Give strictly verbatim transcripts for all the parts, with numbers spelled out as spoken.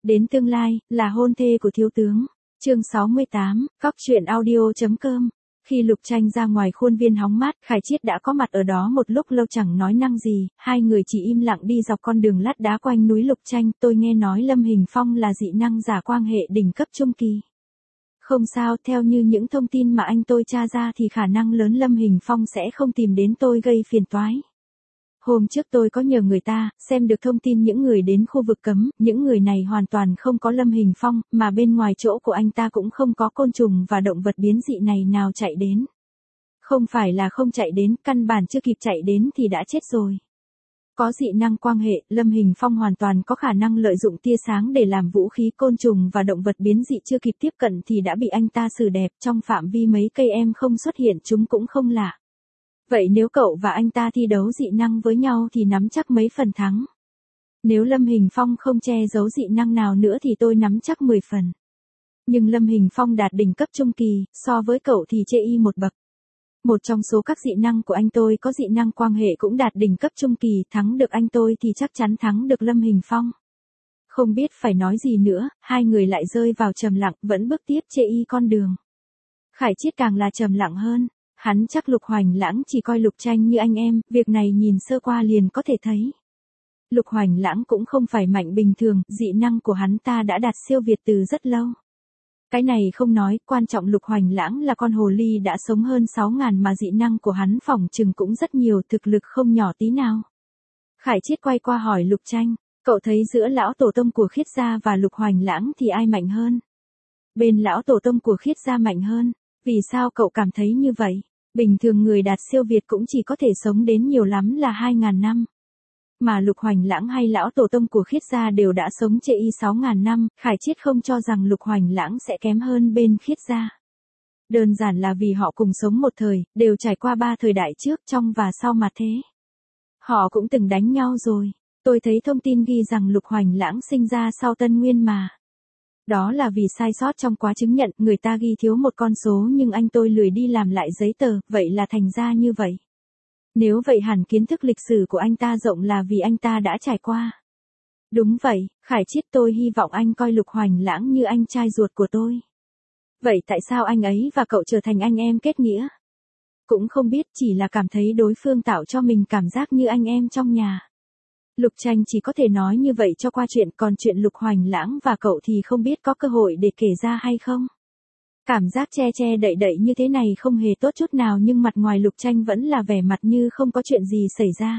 Đến tương lai, là hôn thê của thiếu tướng. Chương sáu mươi tám, cóc truyện audio.com. Khi Lục Tranh ra ngoài khuôn viên hóng mát, Khải Chiết đã có mặt ở đó một lúc lâu chẳng nói năng gì, hai người chỉ im lặng đi dọc con đường lát đá quanh núi Lục Tranh. Tôi nghe nói Lâm Hình Phong là dị năng giả quang hệ đỉnh cấp trung kỳ. Không sao, theo như những thông tin mà anh tôi tra ra thì khả năng lớn Lâm Hình Phong sẽ không tìm đến tôi gây phiền toái. Hôm trước tôi có nhờ người ta, xem được thông tin những người đến khu vực cấm, những người này hoàn toàn không có Lâm Hình Phong, mà bên ngoài chỗ của anh ta cũng không có côn trùng và động vật biến dị này nào chạy đến. Không phải là không chạy đến, căn bản chưa kịp chạy đến thì đã chết rồi. Có dị năng quang hệ, Lâm Hình Phong hoàn toàn có khả năng lợi dụng tia sáng để làm vũ khí. Côn trùng và động vật biến dị chưa kịp tiếp cận thì đã bị anh ta xử đẹp, trong phạm vi mấy cây em không xuất hiện chúng cũng không lạ. Vậy nếu cậu và anh ta thi đấu dị năng với nhau thì nắm chắc mấy phần thắng? Nếu Lâm Hình Phong không che giấu dị năng nào nữa thì tôi nắm chắc mười phần. Nhưng Lâm Hình Phong đạt đỉnh cấp trung kỳ, so với cậu thì chê y một bậc. Một trong số các dị năng của anh tôi có dị năng quang hệ cũng đạt đỉnh cấp trung kỳ, thắng được anh tôi thì chắc chắn thắng được Lâm Hình Phong. Không biết phải nói gì nữa, hai người lại rơi vào trầm lặng, vẫn bước tiếp chê y con đường. Khải Chiết càng là trầm lặng hơn. Hắn chắc Lục Hoành Lãng chỉ coi Lục Tranh như anh em, việc này nhìn sơ qua liền có thể thấy. Lục Hoành Lãng cũng không phải mạnh bình thường, dị năng của hắn ta đã đạt siêu việt từ rất lâu. Cái này không nói, quan trọng Lục Hoành Lãng là con hồ ly đã sống hơn sáu ngàn mà dị năng của hắn phỏng chừng cũng rất nhiều, thực lực không nhỏ tí nào. Khải Chiết quay qua hỏi Lục Tranh, cậu thấy giữa lão tổ tông của Khiết gia và Lục Hoành Lãng thì ai mạnh hơn? Bên lão tổ tông của Khiết gia mạnh hơn. Vì sao cậu cảm thấy như vậy? Bình thường người đạt siêu việt cũng chỉ có thể sống đến nhiều lắm là hai ngàn năm. Mà Lục Hoành Lãng hay lão tổ tông của Khiết gia đều đã sống chê y sáu ngàn năm, Khải Chiết không cho rằng Lục Hoành Lãng sẽ kém hơn bên Khiết gia. Đơn giản là vì họ cùng sống một thời, đều trải qua ba thời đại trước, trong và sau mà thế. Họ cũng từng đánh nhau rồi. Tôi thấy thông tin ghi rằng Lục Hoành Lãng sinh ra sau Tân Nguyên mà. Đó là vì sai sót trong quá chứng nhận, người ta ghi thiếu một con số nhưng anh tôi lười đi làm lại giấy tờ, vậy là thành ra như vậy. Nếu vậy hẳn kiến thức lịch sử của anh ta rộng là vì anh ta đã trải qua. Đúng vậy, Khải Chiết, tôi hy vọng anh coi Lục Hoành Lãng như anh trai ruột của tôi. Vậy tại sao anh ấy và cậu trở thành anh em kết nghĩa? Cũng không biết, chỉ là cảm thấy đối phương tạo cho mình cảm giác như anh em trong nhà. Lục Tranh chỉ có thể nói như vậy cho qua chuyện, còn chuyện Lục Hoành Lãng và cậu thì không biết có cơ hội để kể ra hay không. Cảm giác che che đậy đậy như thế này không hề tốt chút nào nhưng mặt ngoài Lục Tranh vẫn là vẻ mặt như không có chuyện gì xảy ra.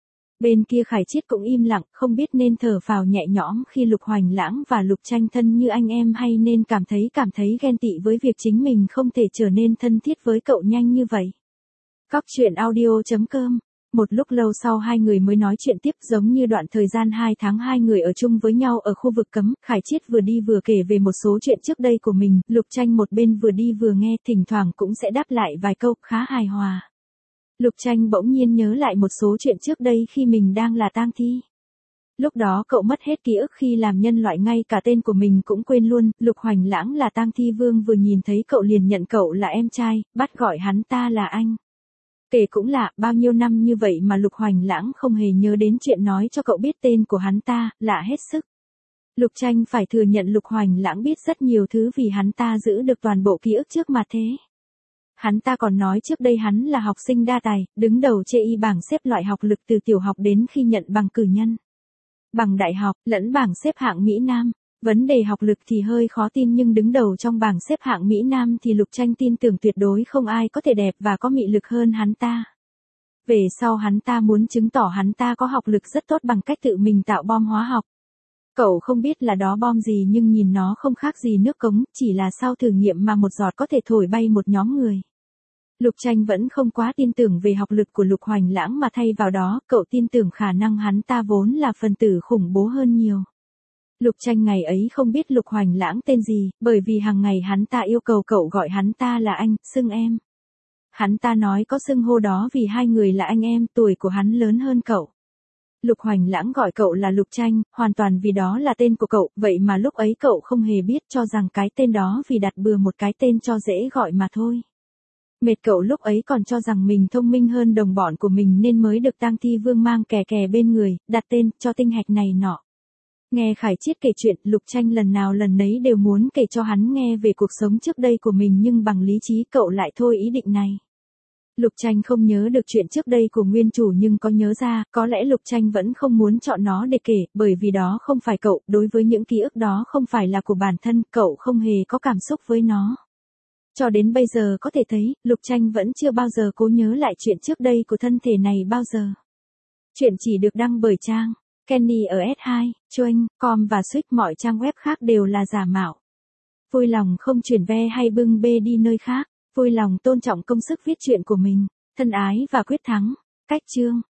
Bên kia Khải Chiết cũng im lặng, không biết nên thở phào nhẹ nhõm khi Lục Hoành Lãng và Lục Tranh thân như anh em hay nên cảm thấy cảm thấy ghen tị với việc chính mình không thể trở nên thân thiết với cậu nhanh như vậy. Cóc truyện audio.com. Một lúc lâu sau hai người mới nói chuyện tiếp, giống như đoạn thời gian hai tháng hai người ở chung với nhau ở khu vực cấm. Khải Chiết vừa đi vừa kể về một số chuyện trước đây của mình, Lục Tranh một bên vừa đi vừa nghe, thỉnh thoảng cũng sẽ đáp lại vài câu, khá hài hòa. Lục Tranh bỗng nhiên nhớ lại một số chuyện trước đây khi mình đang là tang thi. Lúc đó cậu mất hết ký ức khi làm nhân loại, ngay cả tên của mình cũng quên luôn. Lục Hoành Lãng là tang thi vương vừa nhìn thấy cậu liền nhận cậu là em trai, bắt gọi hắn ta là anh. Kể cũng lạ, bao nhiêu năm như vậy mà Lục Hoành Lãng không hề nhớ đến chuyện nói cho cậu biết tên của hắn ta, lạ hết sức. Lục Tranh phải thừa nhận Lục Hoành Lãng biết rất nhiều thứ vì hắn ta giữ được toàn bộ ký ức trước mà thế. Hắn ta còn nói trước đây hắn là học sinh đa tài, đứng đầu chê y bảng xếp loại học lực từ tiểu học đến khi nhận bằng cử nhân. Bằng đại học, lẫn bảng xếp hạng Mỹ Nam. Vấn đề học lực thì hơi khó tin nhưng đứng đầu trong bảng xếp hạng Mỹ Nam thì Lục Tranh tin tưởng tuyệt đối không ai có thể đẹp và có mị lực hơn hắn ta. Về sau hắn ta muốn chứng tỏ hắn ta có học lực rất tốt bằng cách tự mình tạo bom hóa học. Cậu không biết là đó bom gì nhưng nhìn nó không khác gì nước cống, chỉ là sau thử nghiệm mà một giọt có thể thổi bay một nhóm người. Lục Tranh vẫn không quá tin tưởng về học lực của Lục Hoành Lãng mà thay vào đó, cậu tin tưởng khả năng hắn ta vốn là phần tử khủng bố hơn nhiều. Lục Tranh ngày ấy không biết Lục Hoành Lãng tên gì, bởi vì hàng ngày hắn ta yêu cầu cậu gọi hắn ta là anh, xưng em. Hắn ta nói có xưng hô đó vì hai người là anh em, tuổi của hắn lớn hơn cậu. Lục Hoành Lãng gọi cậu là Lục Tranh, hoàn toàn vì đó là tên của cậu, vậy mà lúc ấy cậu không hề biết, cho rằng cái tên đó vì đặt bừa một cái tên cho dễ gọi mà thôi. Mệt cậu lúc ấy còn cho rằng mình thông minh hơn đồng bọn của mình nên mới được tang thi vương mang kè kè bên người, đặt tên cho tinh hạch này nọ. Nghe Khải Chiết kể chuyện, Lục Tranh lần nào lần nấy đều muốn kể cho hắn nghe về cuộc sống trước đây của mình nhưng bằng lý trí cậu lại thôi ý định này. Lục Tranh không nhớ được chuyện trước đây của nguyên chủ nhưng có nhớ ra, có lẽ Lục Tranh vẫn không muốn chọn nó để kể, bởi vì đó không phải cậu, đối với những ký ức đó không phải là của bản thân, cậu không hề có cảm xúc với nó. Cho đến bây giờ có thể thấy, Lục Tranh vẫn chưa bao giờ cố nhớ lại chuyện trước đây của thân thể này bao giờ. Chuyện chỉ được đăng bởi trang Kenny ở S hai, Choeng, com và Switch, mọi trang web khác đều là giả mạo. Vui lòng không chuyển ve hay bưng bê đi nơi khác, vui lòng tôn trọng công sức viết truyện của mình. Thân ái và quyết thắng. Cách chương